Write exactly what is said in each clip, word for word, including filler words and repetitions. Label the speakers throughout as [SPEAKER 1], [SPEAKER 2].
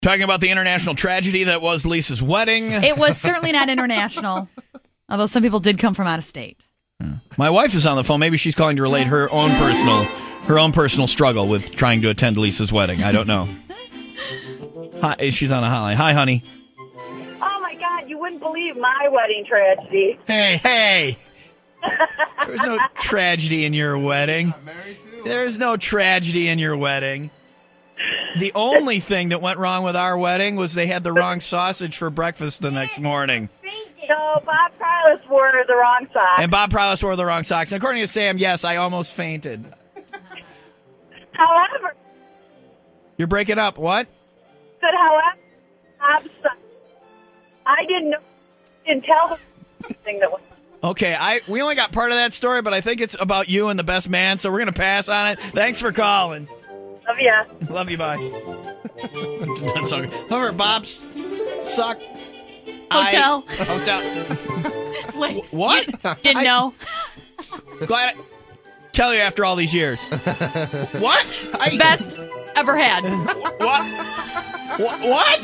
[SPEAKER 1] Talking about the international tragedy that was Lisa's wedding.
[SPEAKER 2] It was certainly not international, although some people did come from out of state.
[SPEAKER 1] My wife is on the phone. Maybe she's calling to relate her own personal her own personal struggle with trying to attend Lisa's wedding. I don't know. Hi, she's on the hotline. Hi, honey.
[SPEAKER 3] Oh, my God. You wouldn't believe my wedding tragedy.
[SPEAKER 1] Hey, hey. There's no tragedy in your wedding. There's no tragedy in your wedding. The only thing that went wrong with our wedding was they had the wrong sausage for breakfast the next morning.
[SPEAKER 3] No, Bob Carlos wore the wrong socks.
[SPEAKER 1] And Bob Prowse wore the wrong socks. And according to Sam, yes, I almost fainted.
[SPEAKER 3] However,
[SPEAKER 1] You're breaking up. What?
[SPEAKER 3] said, however, Bob's son, I didn't know, didn't tell the thing that was.
[SPEAKER 1] Okay, I we only got part of that story, but I think it's about you and the best man, so we're going to pass on it. Thanks for calling.
[SPEAKER 3] Love ya.
[SPEAKER 1] Love you, bye. That's so good. However, Bob's suck.
[SPEAKER 2] Hotel.
[SPEAKER 1] I, hotel.
[SPEAKER 2] Wait,
[SPEAKER 1] What?
[SPEAKER 2] didn't
[SPEAKER 1] I-
[SPEAKER 2] know.
[SPEAKER 1] Glad I tell you after all these years. What? I,
[SPEAKER 2] Best ever had.
[SPEAKER 1] What? What? What?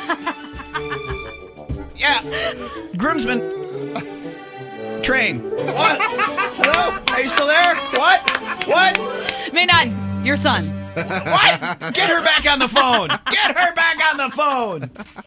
[SPEAKER 1] Yeah. Groomsman. Train. What? Hello? Are you still there? What? What?
[SPEAKER 2] May not your son.
[SPEAKER 1] What? Get her back on the phone. Get her back on the phone.